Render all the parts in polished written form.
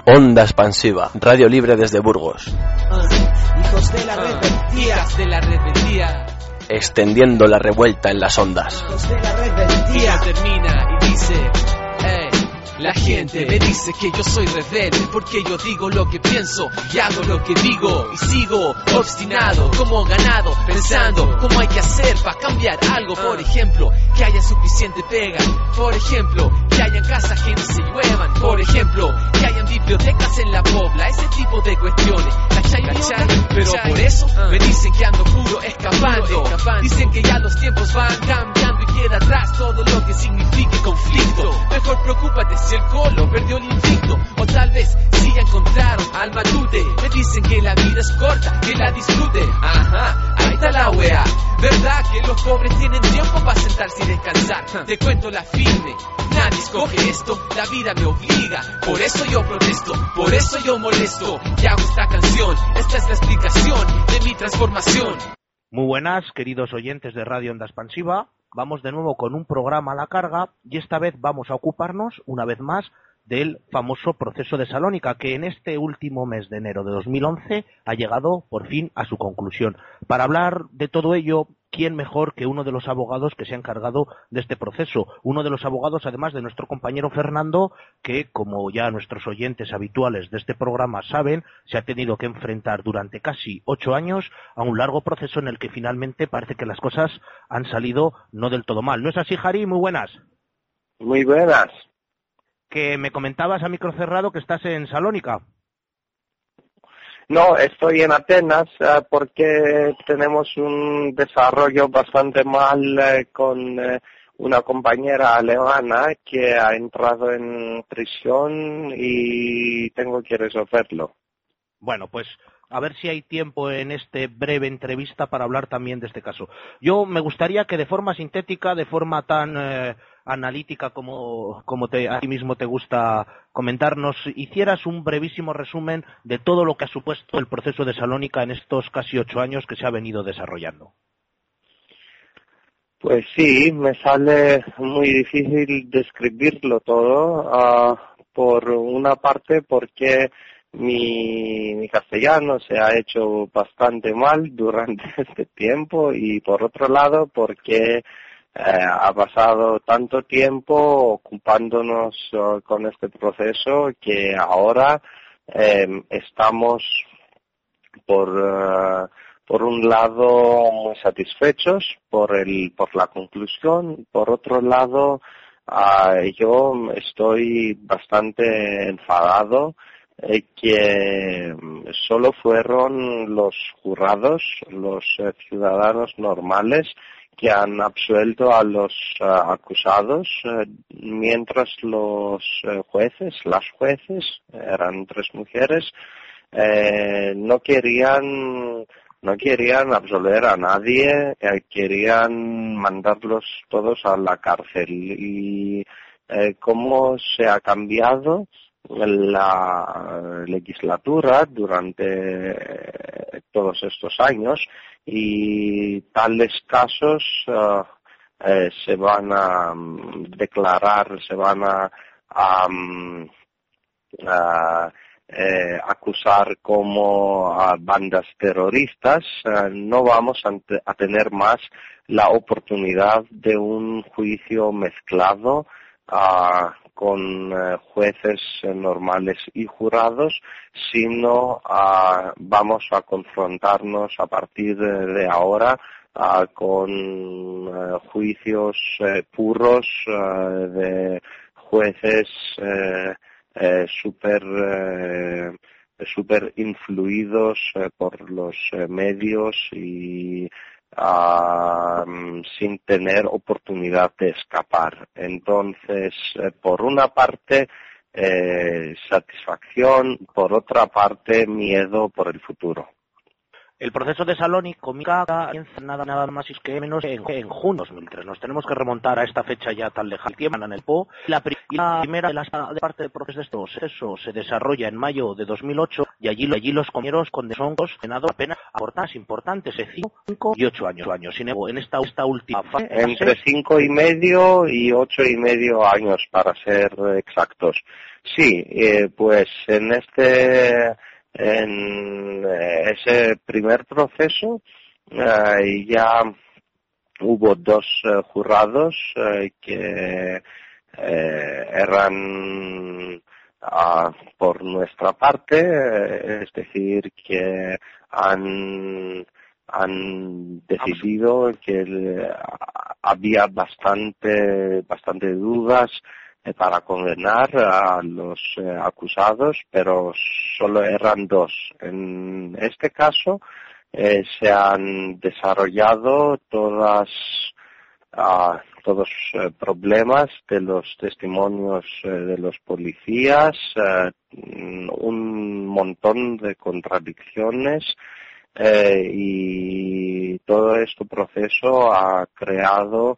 Onda Expansiva, radio libre desde Burgos. Hijos de la rebeldía, de la rebeldía. Extendiendo la revuelta en las ondas. Hijos de la rebeldía. Y termina y dice, la gente me dice que yo soy rebelde porque yo digo lo que pienso y hago lo que digo y sigo obstinado como ganado pensando cómo hay que hacer para cambiar algo. Por ejemplo, que haya suficiente pega. Por ejemplo, que hayan casas que no se lluevan. Por ejemplo, que hayan bibliotecas en la pobla. Ese tipo de cuestiones, ¿cachai? Pero por eso me dicen que ando puro escapando. Dicen que ya los tiempos van cambiando y queda atrás todo lo que signifique conflicto. Mejor preocúpate si el Colo perdió el invicto, o tal vez si ya encontraron al matute. Me dicen que la vida es corta, que la disfrute. Ajá, ahí está la wea. ¿Verdad que los pobres tienen tiempo para sentarse y descansar? Te cuento la firme, nadie escoge esto, la vida me obliga. Por eso yo protesto, por eso yo molesto. Y hago esta canción, esta es la explicación de mi transformación. Muy buenas, queridos oyentes de Radio Onda Expansiva. Vamos de nuevo con un programa a la carga y esta vez vamos a ocuparnos, una vez más, del famoso proceso de Salónica, que en este último mes de enero de 2011 ha llegado por fin a su conclusión. Para hablar de todo ello, ¿quién mejor que uno de los abogados que se ha encargado de este proceso? Uno de los abogados, además de nuestro compañero Fernando, que, como ya nuestros oyentes habituales de este programa saben, se ha tenido que enfrentar durante casi 8 años a un largo proceso en el que finalmente parece que las cosas han salido no del todo mal. ¿No es así, Jari? Muy buenas. Muy buenas. Que me comentabas a micro cerrado que estás en Salónica. No, estoy en Atenas porque tenemos un desarrollo bastante mal con una compañera alemana que ha entrado en prisión y tengo que resolverlo. Bueno, pues a ver si hay tiempo en esta breve entrevista para hablar también de este caso. Yo me gustaría que de forma sintética, de forma tan analítica como a ti mismo te gusta comentarnos, hicieras un brevísimo resumen de todo lo que ha supuesto el proceso de Salónica en estos casi 8 años que se ha venido desarrollando. Pues sí, me sale muy difícil describirlo todo, por una parte porque mi castellano se ha hecho bastante mal durante este tiempo y por otro lado porque ha pasado tanto tiempo ocupándonos con este proceso que ahora estamos por un lado muy satisfechos por la conclusión, por otro lado yo estoy bastante enfadado que solo fueron los jurados, los ciudadanos normales que han absuelto a los acusados, mientras los las jueces, eran 3 mujeres, no querían absolver a nadie, querían mandarlos todos a la cárcel. Y cómo se ha cambiado la legislatura durante todos estos años y tales casos se van a declarar, se van a acusar como bandas terroristas, no vamos a tener más la oportunidad de un juicio mezclado con jueces normales y jurados, sino vamos a confrontarnos a partir de ahora con juicios puros de jueces super influidos por los medios y sin tener oportunidad de escapar. Entonces, por una parte, satisfacción, por otra parte, miedo por el futuro. El proceso de Salónica comienza nada más y que menos en junio de 2003. Nos tenemos que remontar a esta fecha ya tan lejana. En el PO. La primera de parte del proceso de estos procesos se desarrolla en mayo de 2008 y allí los compañeros son condenados apenas a cortas importantes de 5 y 8 años. Sin embargo, en esta última fase... Entre 5 y medio y 8 y medio años, para ser exactos. Sí, pues en ese primer proceso ya hubo 2 jurados que eran por nuestra parte, es decir, que han decidido que había bastante dudas para condenar a los acusados, los solo eran 2. En este caso se han desarrollado todos problemas de los testimonios de los policías, un montón de contradicciones, y todo este proceso ha creado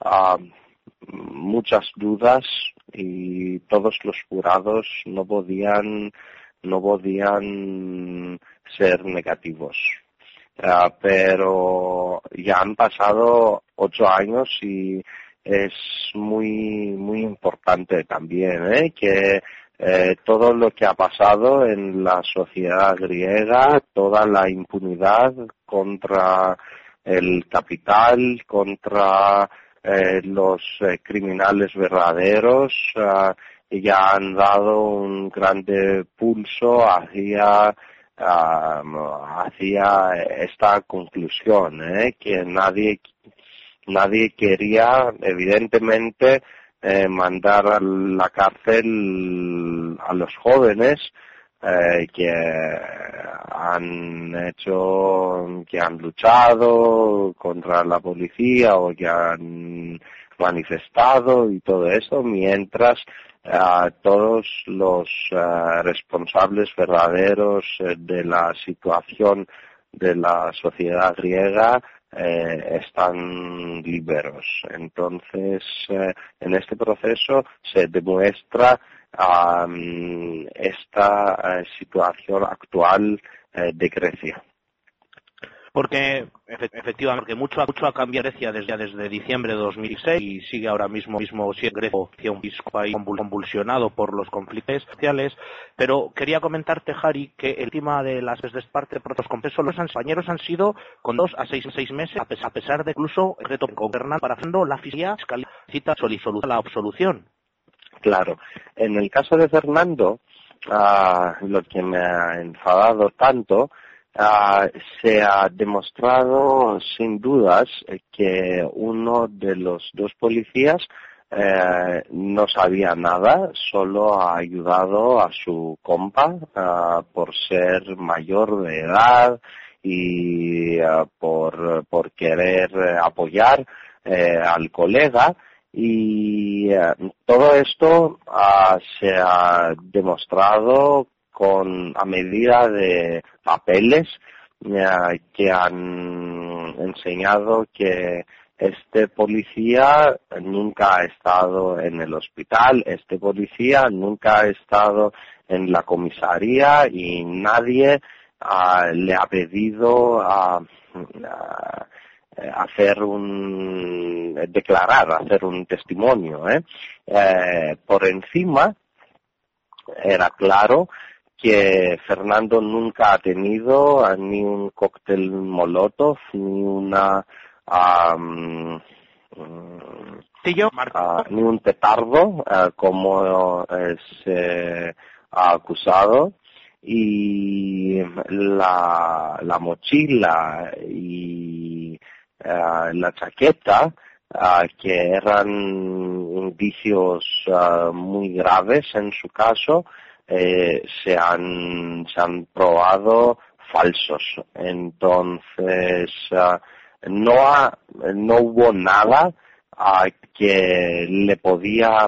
muchas dudas y todos los jurados no podían ser negativos. Pero ya han pasado 8 años y es muy importante también que todo lo que ha pasado en la sociedad griega, toda la impunidad contra el capital, contra los criminales verdaderos, ya han dado un grande pulso hacia esta conclusión, que nadie quería, evidentemente, mandar a la cárcel a los jóvenes que han luchado contra la policía o que han manifestado y todo eso, mientras todos los responsables verdaderos de la situación de la sociedad griega están liberos. Entonces, en este proceso se demuestra esta situación actual de Grecia. Porque efectivamente mucho ha cambiado Grecia desde diciembre de 2006 y sigue ahora mismo siendo Grecia un país convulsionado por los conflictos sociales. Pero quería comentarte, Jari, que el tema de las parte de los compensos, los compañeros han sido con 2 a 6 meses, a pesar de incluso el reto gobernal para haciendo la fiscalía cita la absolución. Claro, en el caso de Fernando, lo que me ha enfadado tanto, se ha demostrado sin dudas que uno de los 2 policías no sabía nada, solo ha ayudado a su compa por ser mayor de edad y por querer apoyar al colega. Y todo esto se ha demostrado a medida de papeles que han enseñado que este policía nunca ha estado en el hospital, este policía nunca ha estado en la comisaría y nadie le ha pedido hacer un testimonio. Por encima era claro que Fernando nunca ha tenido ni un cóctel molotov ni ni un petardo como se ha acusado, y la mochila y la chaqueta, que eran indicios muy graves en su caso, se han probado falsos. Entonces no hubo nada que le podía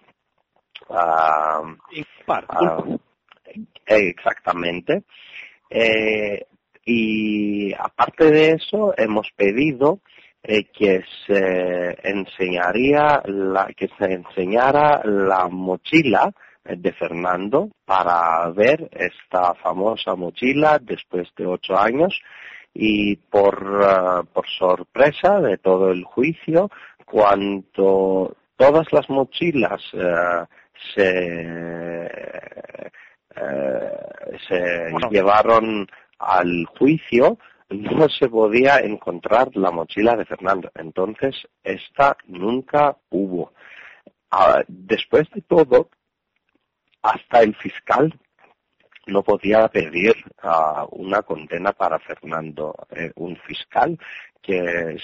exactamente. Y aparte de eso, hemos pedido que se enseñara la mochila de Fernando para ver esta famosa mochila después de 8 años, y por sorpresa de todo el juicio, cuando todas las mochilas se llevaron al juicio, no se podía encontrar la mochila de Fernando. Entonces, esta nunca hubo. Después de todo, hasta el fiscal no podía pedir una condena para Fernando. Un fiscal que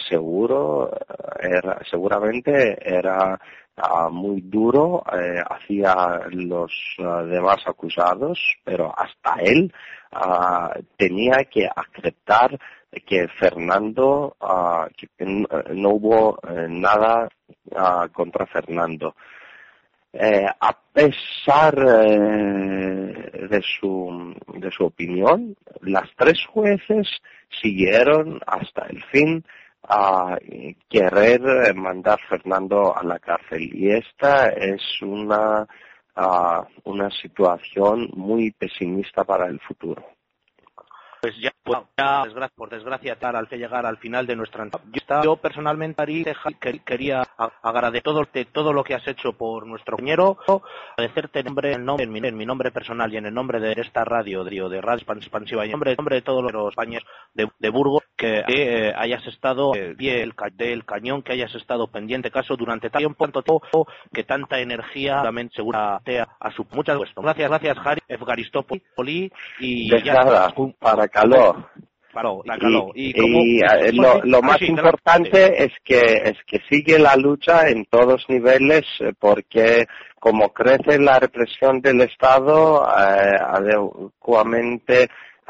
seguramente era muy duro hacia los demás acusados, pero hasta él tenía que aceptar que Fernando, que no hubo nada contra Fernando. A pesar de su opinión, las 3 jueces siguieron hasta el fin a querer mandar a Fernando a la cárcel, y esta es una situación muy pesimista para el futuro. Pues ya por desgracia, al llegar al final de nuestra entrevista, yo personalmente quería agradecer todo lo que has hecho por nuestro compañero, agradecerte en mi nombre personal y en el nombre de esta radio de Radio Expansiva, y en nombre de todos los españoles de Burgos, que hayas estado del cañón, que hayas estado pendiente caso durante tanto tiempo, que tanta energía realmente seguramente a su muchas gracias. Gracias, Jari Evgaristopoli, y de nada, para calor. Lo más importante es que sigue la lucha en todos niveles, porque como crece la represión del Estado, adecuadamente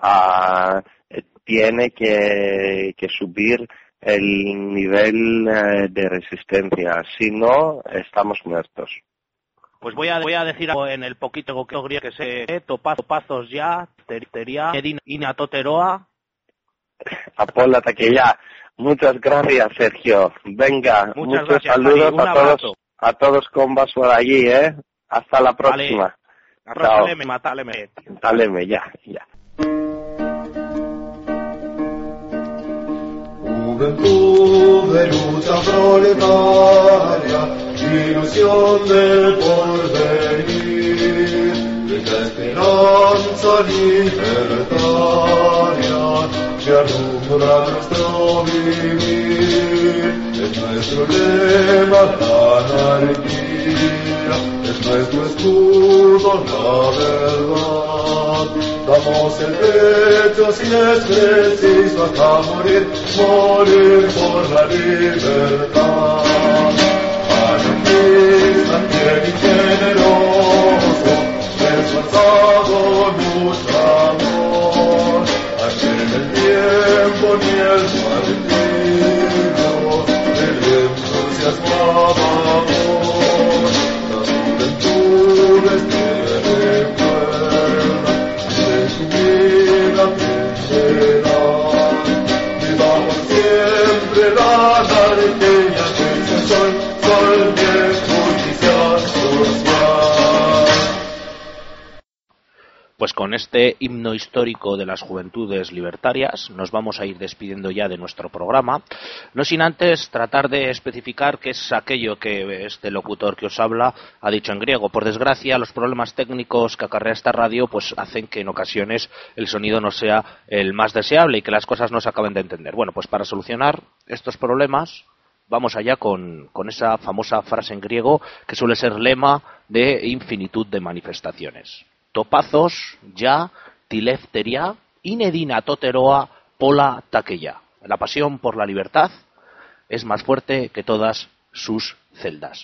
tiene que subir el nivel de resistencia. Si no, estamos muertos. Pues voy a decir algo en el poquito que sé, topazos ya, tería, Ina Toteroa. Apola Taquilla. Muchas gracias, Sergio. Venga, muchos gracias, saludos a todos con vas por allí, Hasta la próxima. Vale. Dáleme, ya. Juventud de lucha proletaria, ilusión del porvenir, de la esperanza libertaria que alumbra nuestro vivir. Es nuestro lema la anarquía, es nuestro escudo la verdad. Damos el pecho si es preciso hasta morir por la libertad. Anarquista, fiel y generoso, esforzado luchador, aquel el tiempo ni el martirio, el entusiasmo amador, las juventudes que recuerdan de su vida aprenderán. Vivamos siempre la anarquía, que es el sol bien, justicia social. Pues con este himno histórico de las juventudes libertarias nos vamos a ir despidiendo ya de nuestro programa, no sin antes tratar de especificar qué es aquello que este locutor que os habla ha dicho en griego. Por desgracia, los problemas técnicos que acarrea esta radio pues hacen que en ocasiones el sonido no sea el más deseable y que las cosas no se acaben de entender. Bueno, pues para solucionar estos problemas vamos allá con esa famosa frase en griego que suele ser lema de infinitud de manifestaciones. Topazos, ya, tilefteria, inedina toteroa, pola taqueya. La pasión por la libertad es más fuerte que todas sus celdas.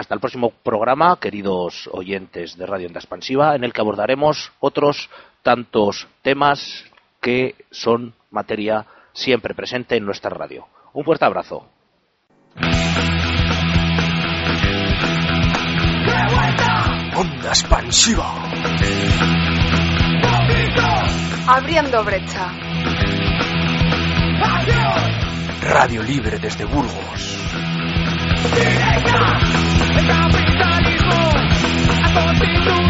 Hasta el próximo programa, queridos oyentes de Radio Onda Expansiva, en el que abordaremos otros tantos temas que son materia siempre presente en nuestra radio. Un fuerte abrazo. Onda Expansiva. Abriendo brecha. Radio Libre desde Burgos. El capitalismo ha constituido